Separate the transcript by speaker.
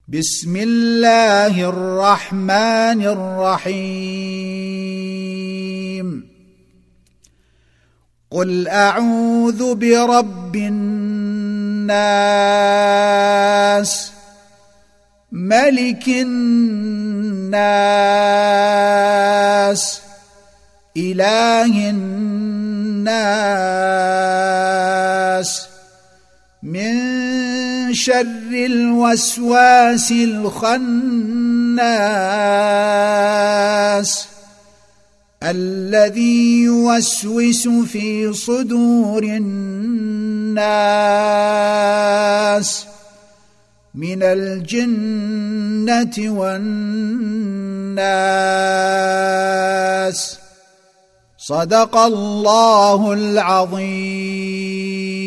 Speaker 1: بسم الله الرحمن الرحيم قل أعوذ برب الناس ملك الناس إله الناس من شر الوسواس الخناس الذي يوسوس في صدور الناس من الجنة والناس. صدق الله العظيم.